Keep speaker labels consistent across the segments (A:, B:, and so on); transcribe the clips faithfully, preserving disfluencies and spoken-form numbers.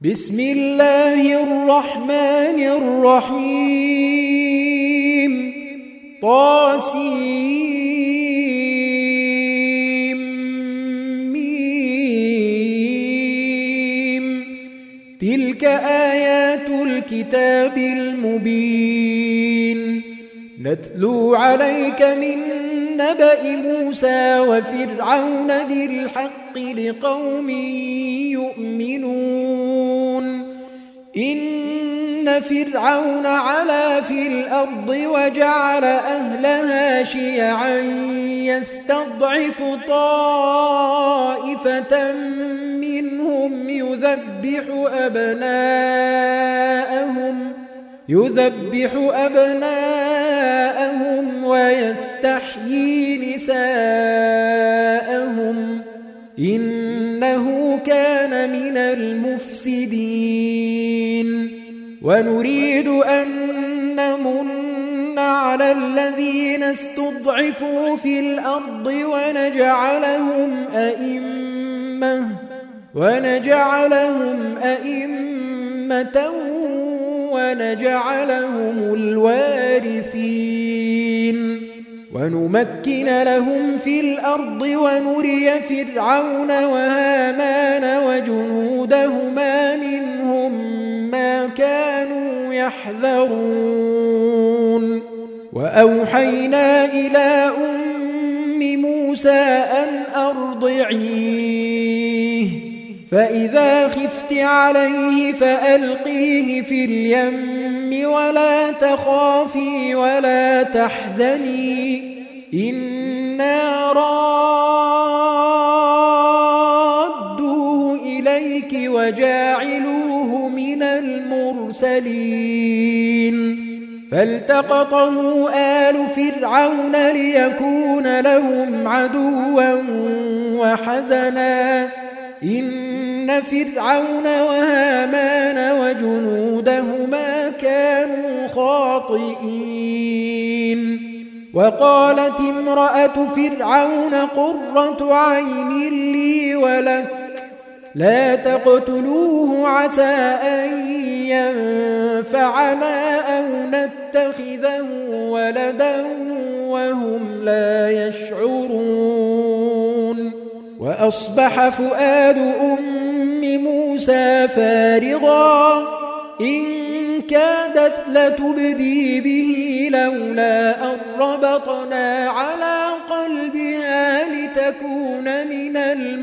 A: بسم الله الرحمن الرحيم طاسيم ميم تلك آيات الكتاب المبين نتلو عليك من نبأ موسى وفرعون بالحق لقوم يؤمنون إن فرعون علا في الأرض وجعل أهلها شيعا يستضعف طائفة منهم يذبح أبناءهم يذبح أبناءهم ويستحيي نساءهم إنه كان من المفسدين ونريد أن نمن على الذين استضعفوا في الأرض ونجعلهم أئمة ونجعلهم أئمة ونجعلهم الوارثين ونمكن لهم في الأرض ونري فرعون وهامان وجنودهما منهم ما كانوا يحذرون وأوحينا إلى أم موسى أن أرضعيه فإذا خفت عليه فألقيه في اليم ولا تخافي ولا تحزني إنا رادوه إليك وجاعلوه من المرسلين فالتقطه آل فرعون ليكون لهم عدوا وحزنا إن فرعون وهامان وجنودهما كانوا خاطئين وقالت امرأة فرعون قرة عين لي ولك لا تقتلوه عسى أن ينفعنا أو نتخذه ولدا وهم لا يشعرون وأصبح فؤاد أم موسى فارغا إن كادت لتبدي به لولا أن ربطنا على قلبها لتكون من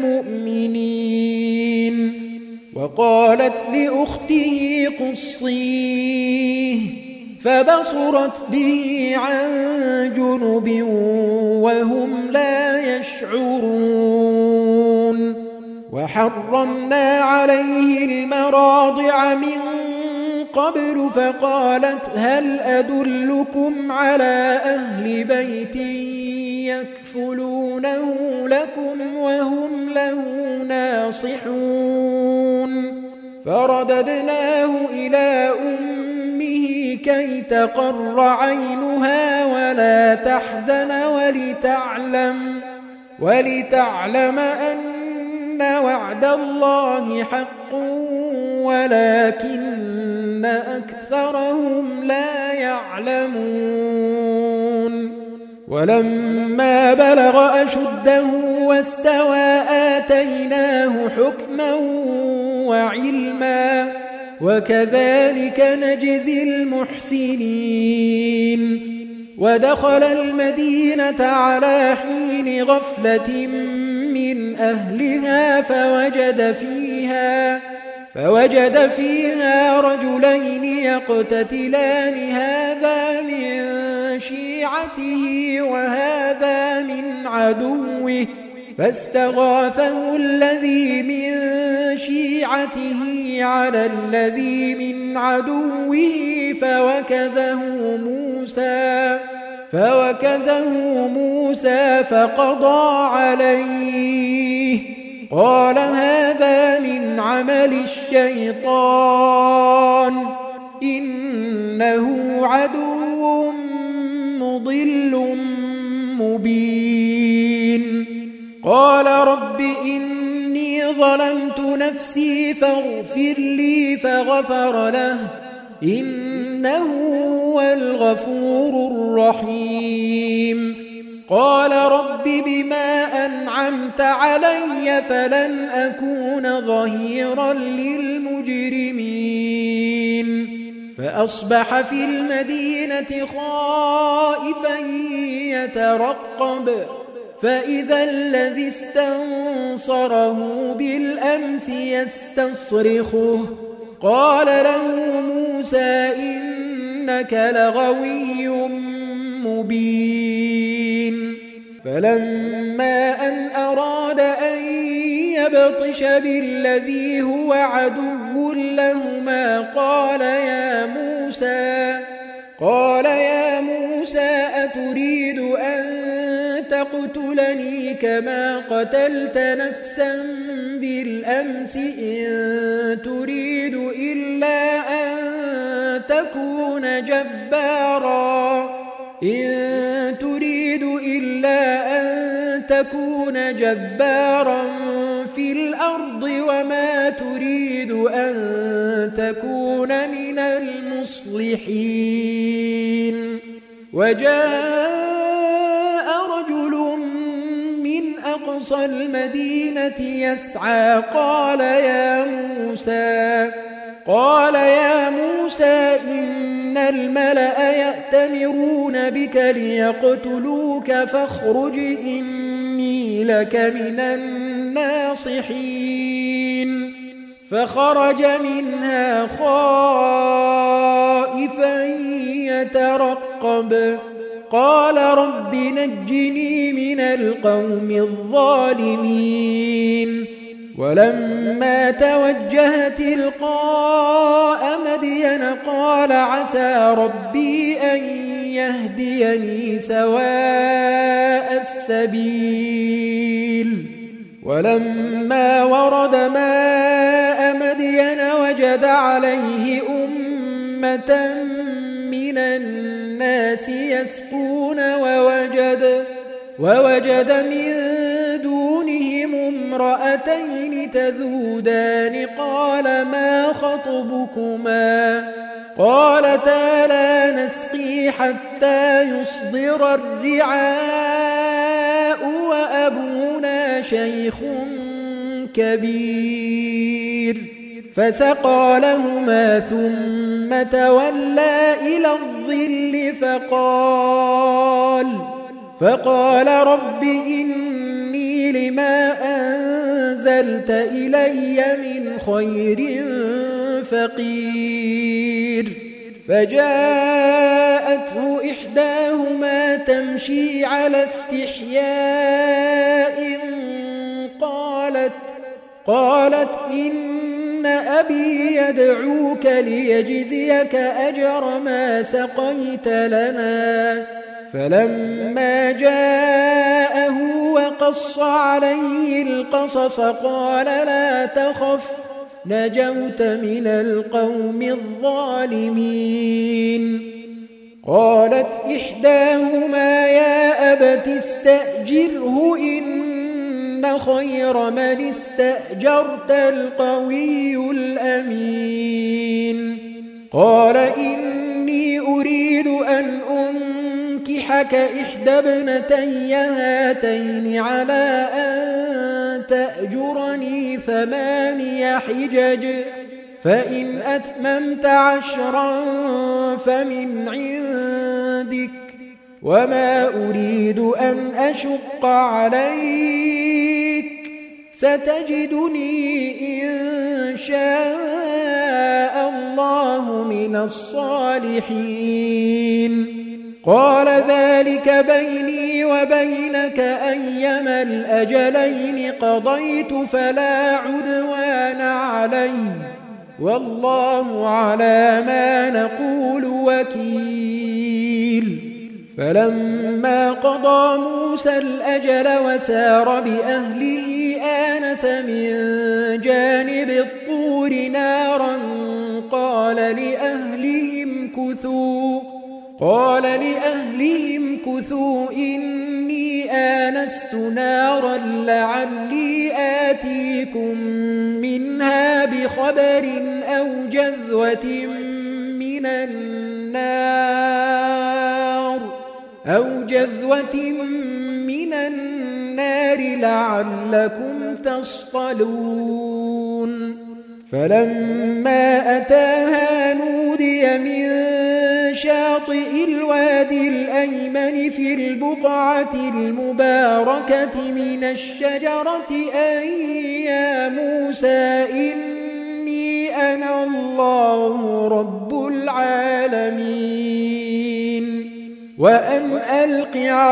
A: المؤمنين وقالت لأخته قصيه فبصرت به عن جنب وهم لا يشعرون وحرمنا عليه المراضع من قبل فقالت هل أدلكم على أهل بيت يكفلونه لكم وهم له ناصحون فرددناه إلى أمه كي تقر عينها ولا تحزن ولتعلم ولتعلم أن وعد الله حق ولكن أكثرهم لا يعلمون ولما بلغ أشده واستوى آتيناه حكما وعلما وكذلك نجزي المحسنين ودخل المدينة على حين غفلة من أهلها فوجد فيها فوجد فيها رجلين يقتتلان هذا من شيعته وهذا من عدوه فاستغاثه الذي من شيعته على الذي من عدوه فوكزه موسى فوكزه موسى فقضى عليه قال هذا من عمل الشيطان إنه عدو مضل مبين قال رب إني ظلمت نفسي فاغفر لي فغفر له إنه هو الغفور الرحيم قال رب بما أنعمت علي فلن أكون ظهيرا للمجرمين فأصبح في المدينة خائفا يترقب فإذا الذي استنصره بالأمس يستصرخه قال له موسى إنك لغوي مبين فلما أن أراد أن يبطش بالذي هو عدو لهما قال يا موسى قال يا موسى أتريد أن تقتلني كما قتلت نفسا بالأمس إن تريد إلا أن تكون جبارا إن تريد إلا أن تكون جبارا في الأرض وما تريد أن تكون من المصلحين وجاء رجل من أقصى المدينة يسعى قال يا موسى قال يا موسى إن الملأ يأتمرون بك ليقتلوك فاخرج إني لك من الناصحين فخرج منها خائفا يترقب قال رب نجني من القوم الظالمين ولما توجه تلقاء مدين قال عسى ربي أن يهديني سواء السبيل ولما ورد ماء مدين وجد عليه أمة من الناس يسقون ووجد, ووجد من دونهم امرأتين تذودان قال ما خطبكما قالتا لا نسقي حتى يصدر الرعاء وأبونا شيخ كبير فسقى لهما ثم تولى إلى الظل فقال فقال رب إني لما أنزلت إلي من خير فقير فجاءته إحداهما تمشي على استحياء قالت قالت إن أبي يدعوك ليجزيك أجر ما سقيت لنا فلما جاءه وقص عليه القصص قال لا تخف نجوت من القوم الظالمين قالت إحداهما يا أبت استأجره إن خير من استأجرت القوي الأمين قال إني أريد أن أنكحك إحدى ابنتي هاتين على أن تأجرني ثماني حجج فإن أتممت عشرا فمن عندك وما أريد أن أشق عليك ستجدني إن شاء الله من الصالحين قال ذلك بيني وبينك أيما الأجلين قضيت فلا عدوان علي والله على ما نقول وكيل فلما قضى موسى الأجل وسار بأهله آنس من جانب الطور نارا قال لأهلهم كثوا قال لأهلهم كثوا إني آنست نارا لعلي آتيكم منها بخبر أو جذوة من النار أو جذوة من النار لعلكم تصطلون فلما أتاها نودي من شاطئ الوادي الأيمن في البقعة المباركة من الشجرة أن يا موسى إني أنا الله رب العالمين وأن ألق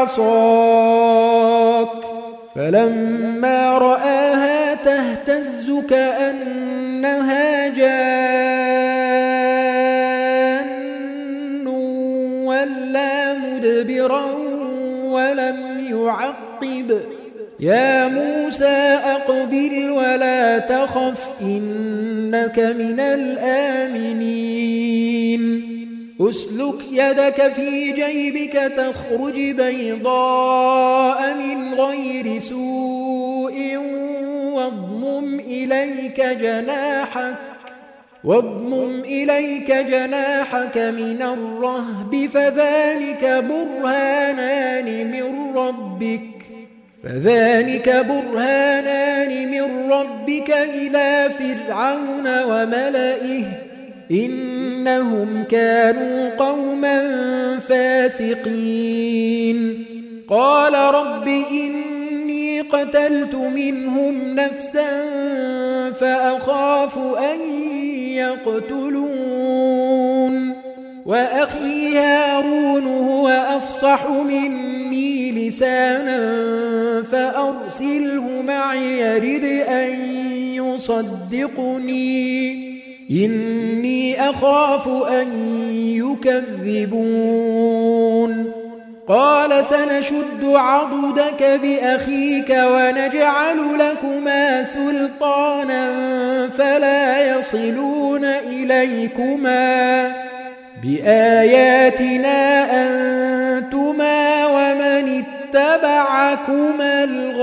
A: عصاك فلما رآها تهتز كأنها جان ولا مدبرا ولم يعقب يا موسى أقبل ولا تخف إنك من الآمنين أسلك يدك في جيبك تخرج بيضاء من غير سوء واضمم إليك جناحك واضمم إليك جناحك من الرهب فذلك برهانان من ربك فذلك برهانان من ربك إلى فرعون وملئه إنهم كانوا قوما فاسقين قال رب إني قتلت منهم نفسا فأخاف أن يقتلون وأخي هارون هو أفصح مني لسانا فأرسله معي يرد أن يصدقني إني أخاف أن يكذبون قال سنشد عضدك بأخيك ونجعل لكما سلطانا فلا يصلون إليكما بآياتنا أنتما ومن اتبعكما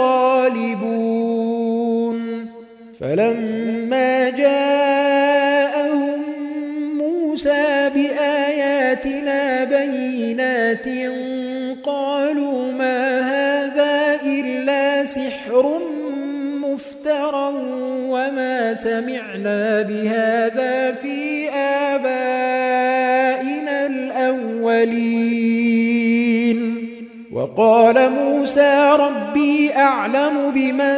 A: الغالبون فلما جاءهم موسى بآياتنا بينات قالوا ما هذا إلا سحر مفترى وما سمعنا بهذا في آبائنا الأولين وقال موسى ربي أعلم بمن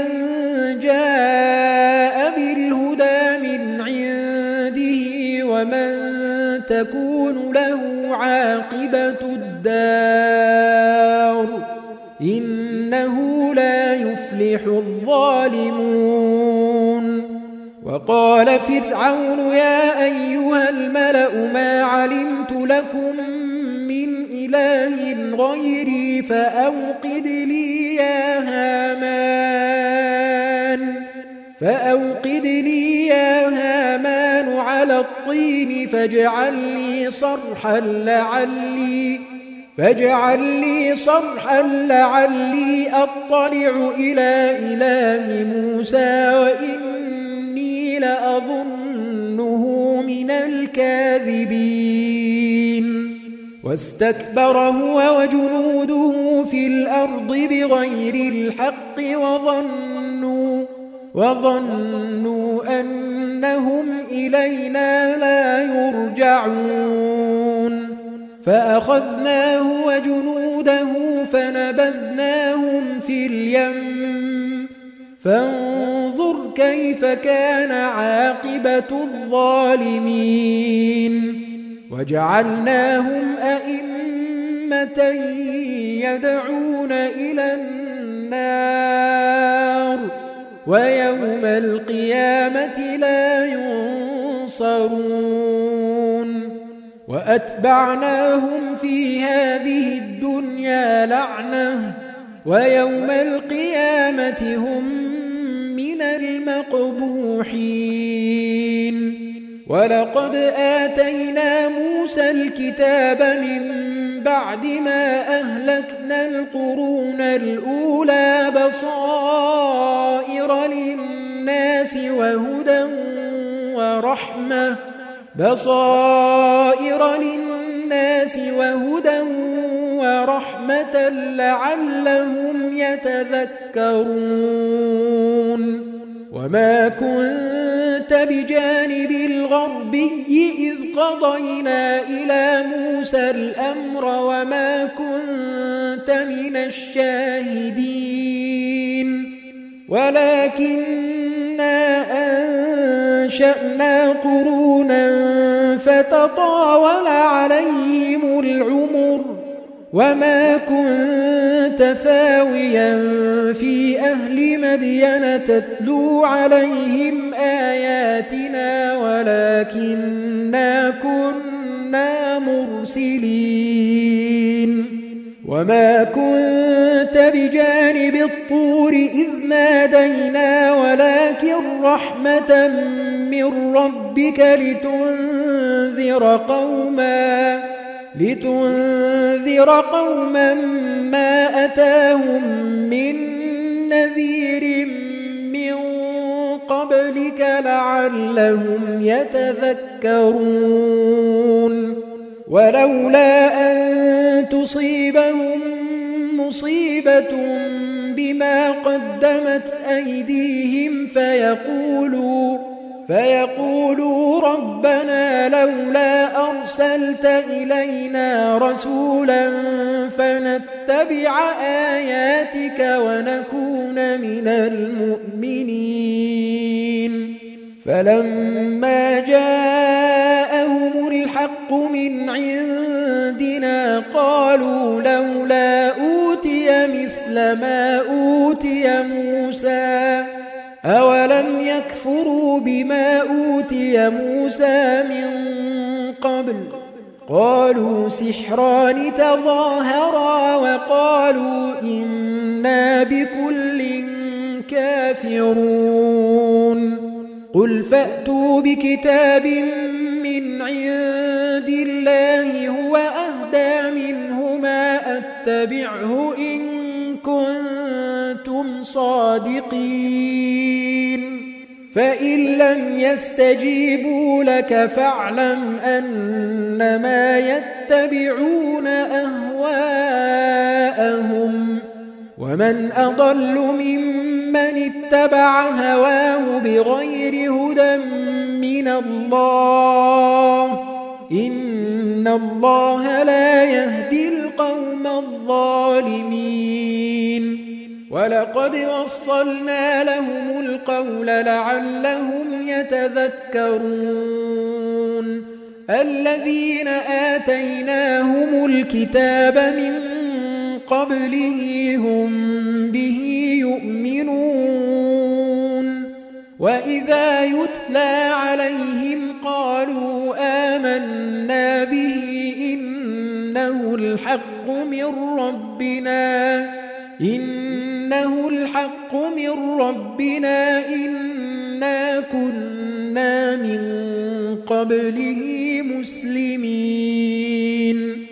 A: جاء بالهدى من عنده ومن تكون له عاقبة الدار إنه لا يفلح الظالمون وقال فرعون يا أيها الملأ ما علمت لكم من إله غيري فأوقد لي يا هامان فأوقد لي يا هامان على الطين فاجعل لي صرحا لعلي فاجعل لي صرحا لعلي أطلع إلى إله موسى وإني لأظنه من الكاذبين واستكبر هو وجنوده في الأرض بغير الحق وظنوا وظنوا أنهم إلينا لا يرجعون فأخذناه وجنوده فنبذناهم في اليم فانظر كيف كان عاقبة الظالمين وجعلناهم أئمة يدعون إلى النار ويوم القيامة لا ينصرون وأتبعناهم في هذه الدنيا لعنة ويوم القيامة هم من المقبوحين ولقد آتينا موسى الكتاب من بعد ما أهلكنا القرون الأولى بصائر للناس وهدى ورحمة بصائر للناس وهدى ورحمة لعلهم يتذكرون وما كنت بجانب الغربي إذ قضينا إلى موسى الأمر وما كنت من الشاهدين ولكننا أنشأنا قرونا فتطاول عليهم العمر وما كنت ثاويا في أهل مدين تتلو عليهم آياتنا ولكننا كنا مرسلين وما كنت بجانب الطور إذ نادينا ولكن رحمة من ربك لتنذر قوما لتنذر قوما ما أتاهم من نذير من قبلك لعلهم يتذكرون ولولا أن تصيبهم مصيبة بما قدمت أيديهم فيقولوا فيقولوا ربنا لولا أرسلت إلينا رسولا فنتبع آياتك ونكون من المؤمنين فلما جاءهم الحق من عندنا قالوا لولا أوتي مثل ما أوتي موسى أولم يكفروا بما أوتي موسى من قبل قالوا سحران تظاهرا وقالوا إنا بكل كافرون قل فأتوا بكتاب من عند الله هو أهدى منهما أتبعه إن كنتم صادقين فإن لم يستجيبوا لك فاعلم أنما يتبعون أهواءهم ومن أضل ممن اتبع هواه بغير هدى من الله إن الله لا يهدي القوم الظالمين ولقد وصلنا لهم القول لعلهم يتذكرون الذين آتيناهم الكتاب من قبله هم به يؤمنون وإذا يتلى عليهم قالوا آمنا به إنه الحق من ربنا إنه الحق من ربنا إنا كنا من قبله مسلمين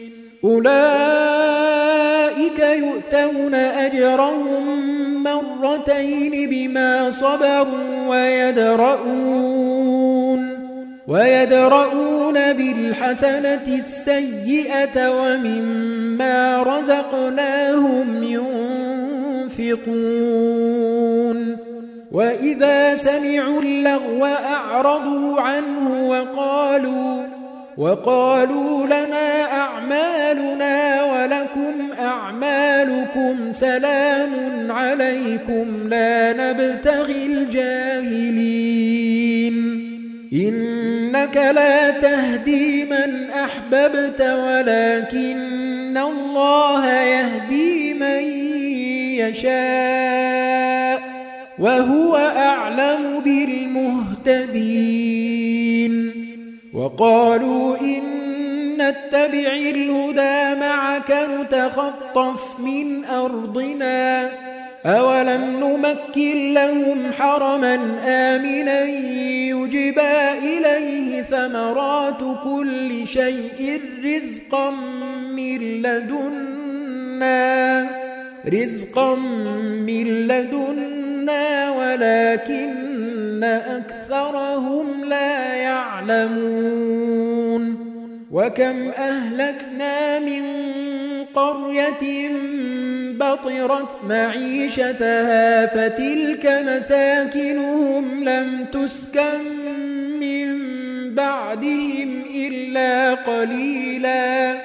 A: أولئك يؤتون أجرهم مرتين بما صبروا ويدرؤون ويدرؤون بالحسنة السيئة ومما رزقناهم ينفقون وإذا سمعوا اللغو أعرضوا عنه وقالوا وقالوا لنا أعمالنا ولكم أعمالكم سلام عليكم لا نبتغي الجاهلين إنك لا تهدي من أحببت ولكن الله يهدي من يشاء وهو أعلم بالمهتدين وقالوا إن نتبع الهدى معك نتخطف من أرضنا أولم نمكن لهم حرما آمنا يجبى إليه إليه ثمرات كل شيء رزقا من لدنا رزقا من لدنا ولكن أكثرهم لا يعلمون وكم أهلكنا من قرية بطرت معيشتها فتلك مساكنهم لم تسكن من بعدهم إلا قليلا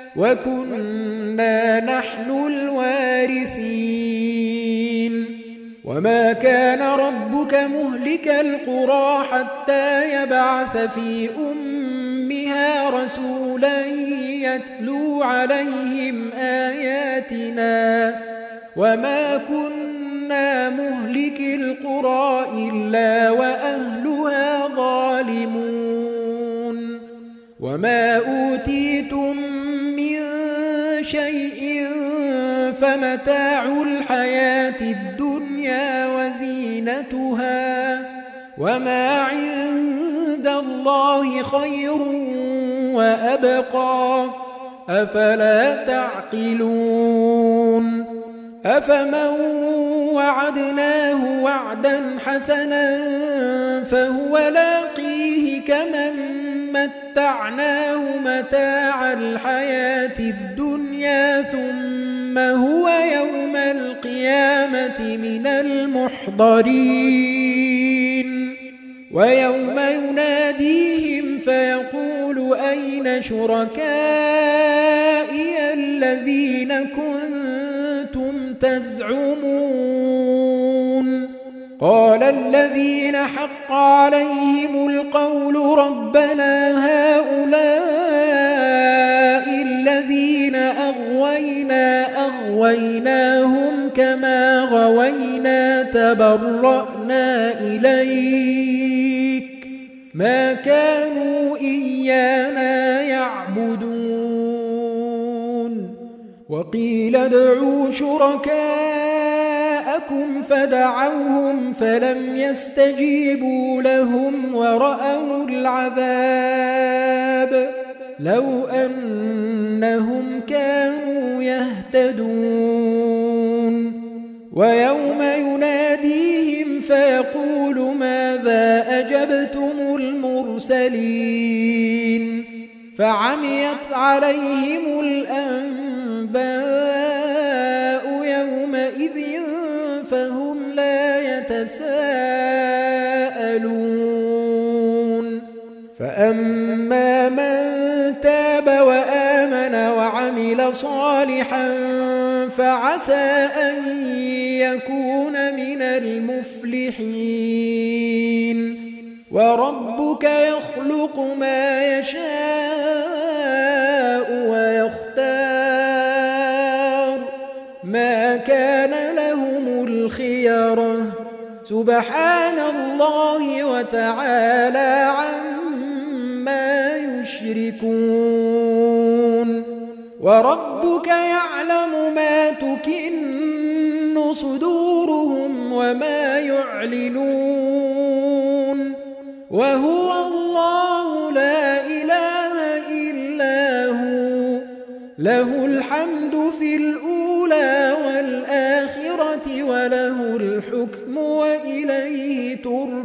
A: وكنا نحن الوارثين وما كان ربك مهلك القرى حتى يبعث في أمها رسولا يتلو عليهم آياتنا وما كنا مهلك القرى إلا وأهلها ظالمون وما أوتيتم من شيء فمتاع الحياة الدنيا وزينتها وما عند الله خير وأبقى أفلا تعقلون أفمن وعدناه وعدا حسنا فهو لاقيه كمن متعناه متاع الحياة الدنيا ثم هو يوم القيامة من المحضرين ويوم يناديهم فيقول أين شركائي الذين كنتم تزعمون قال الذين حق عليهم القول ربنا هؤلاء الذين أغوينا أغويناهم كما غوينا تبرأنا إليك ما كانوا إيانا يعبدون وقيل ادعوا شركاءكم فدعوهم فلم يستجيبوا لهم ورأوا العذاب لو أنهم كانوا يهتدون ويوم يناديهم فيقول ماذا أجبتم المرسلين فعميت عليهم الأنباء يومئذ فهم لا يتساءلون فأما من تاب وآمن وعمل صالحا فعسى أن يكون من المفلحين وربك يخلق ما يشاء ويختار ما كان لهم الخيرة سبحان الله وتعالى عما يشركون وربك يعلم ما تكن صدورهم وما يعلنون وهو الله لا إله إلا هو له الحمد في الأولى والآخرة وله الحكم وإليه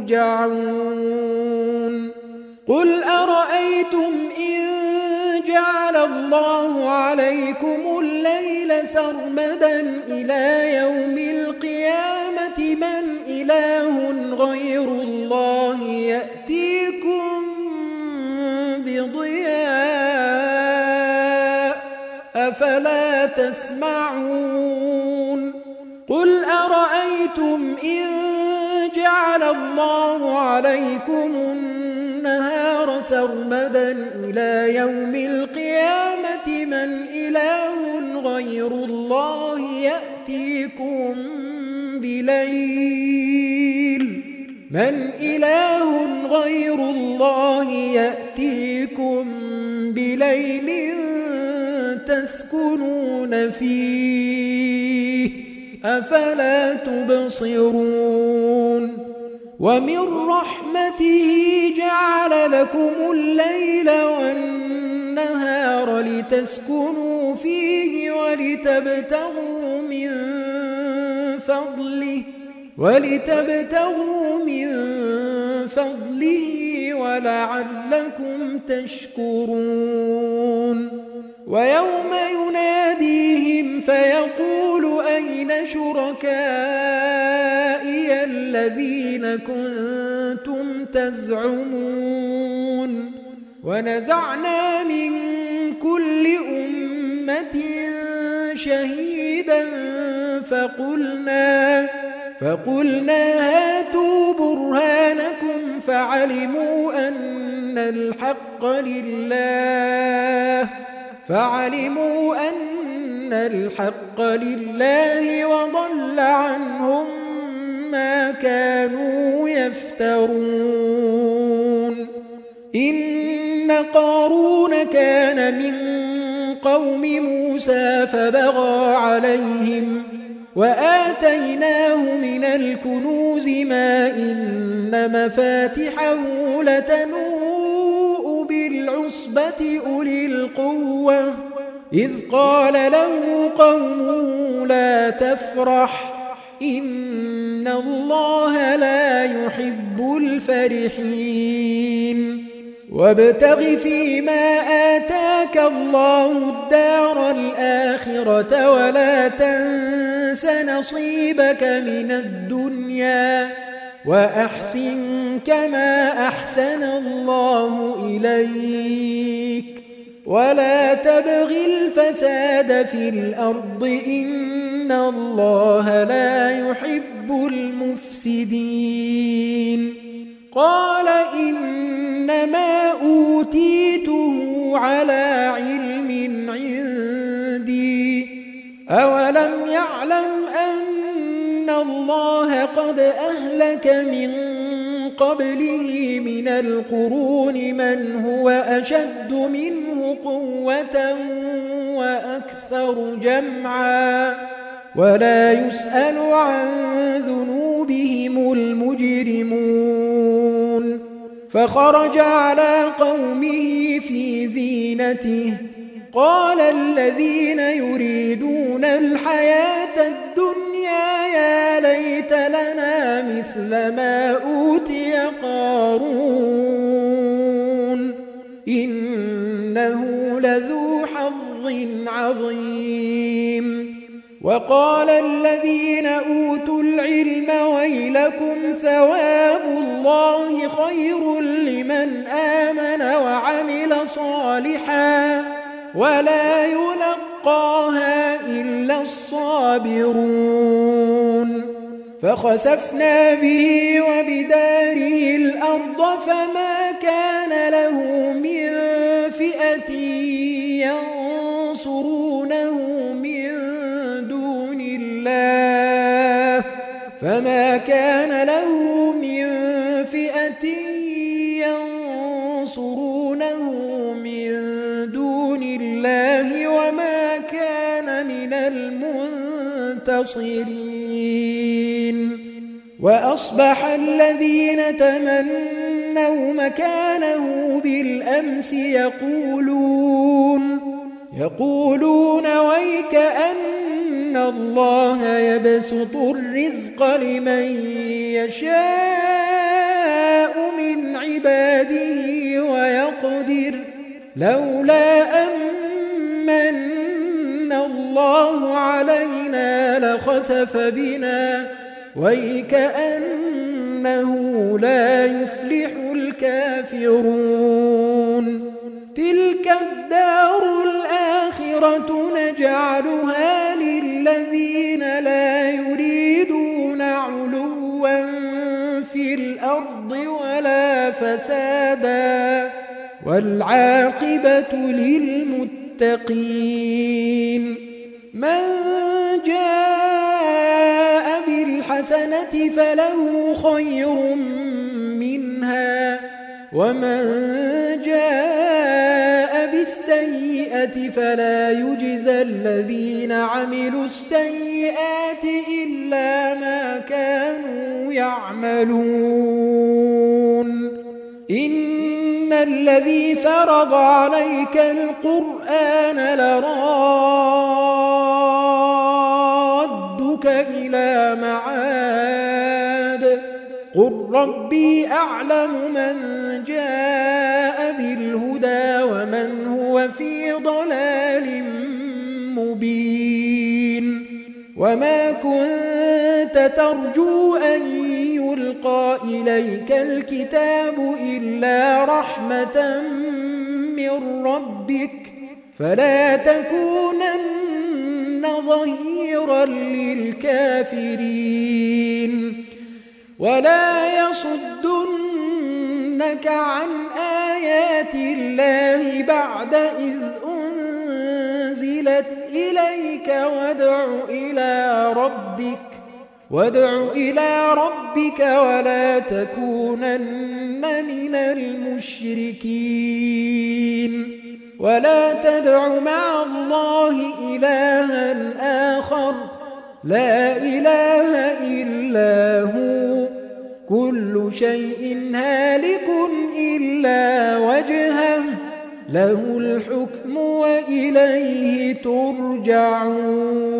A: ترجعون قل أرأيتم إن جعل الله عليكم الليل سرمدا إلى يوم القيامة من إله غير الله يأتيكم بضياء أفلا تسمعون قل أرأيتم إن جعل الله عليكم النهار سرمدا إلى يوم القيامة من إله غير الله يأتيكم بليل من إله غير الله يأتيكم بليل تسكنون فيه أفلا تبصرون ومن رحمته جعل لكم الليل والنهار لتسكنوا فيه ولتبتغوا من فضله ولتبتغوا من فضله ولعلكم تشكرون ويوم يناديهم فيقول أين شركائي الذين كنتم تزعمون ونزعنا من كل أمة شهيدا فقلنا فقلنا هاتوا برهانكم فعلموا أن الحق لله فعلموا أن الحق لله وضل عنهم ما كانوا يفترون إن قارون كان من قوم موسى فبغى عليهم وآتيناه من الكنوز ما إن مفاتحه لتنوء بالعصبة أولي القوة إذ قال له قومه لا تفرح إن الله لا يحب الفرحين وابتغ فيما آتاك الله الدار الآخرة ولا تنس نصيبك من الدنيا وأحسن كما أحسن الله إليك ولا تبغ الفساد في الأرض إن الله لا يحب المفسدين قال إنما أوتيته على علم عندي أولم يعلم أن الله قد أهلك من قبله من القرون من هو أشد منه قوة وأكثر جمعا ولا يسأل عن ذنوبهم المجرمون فخرج على قومه في زينته قال الذين يريدون الحياة الدنيا يا ليت لنا مثل ما أوتي قارون إنه لذو حظ عظيم وقال الذين أوتوا العلم ويلكم ثواب الله خير لمن آمن وعمل صالحا ولا يلقاها إلا الصابرون فخسفنا به وبداره الأرض فما كان له من فئة ينصرونه من دون الله فما كان له من فئة ينصرونه من دون الله وما كان من المنتصرين وأصبح الذين تمنوا مكانه بالأمس يقولون يقولون ويك أن الله يبسط الرزق لمن يشاء من عباده ويقدر لولا أمن الله علينا لخسف بنا ويكأنه لا يفلح الكافرون تلك الدار الآخرة نجعلها للذين لا يريدون علوا في الأرض ولا فسادا والعاقبة للمتقين من جاء بالحسنة فله خير منها ومن جاء بالسيئة فلا يجزى الذين عملوا السيئات إلا ما كانوا يعملون إن إن الذي فرض عليك القرآن لرادك إلى معاد قل ربي أعلم من جاء بالهدى ومن هو في ضلال مبين وما كنت ترجو أن يلقى إليك الكتاب إلا رحمة من ربك فلا تكونن ظهيرا للكافرين ولا يصدنك عن آيات الله بعد إذ أنزلت إليك وادع إلى ربك وادع إلى ربك ولا تكونن من المشركين ولا تدع مع الله إلها آخر لا إله إلا هو كل شيء هالك إلا وجهه له الحكم وإليه ترجعون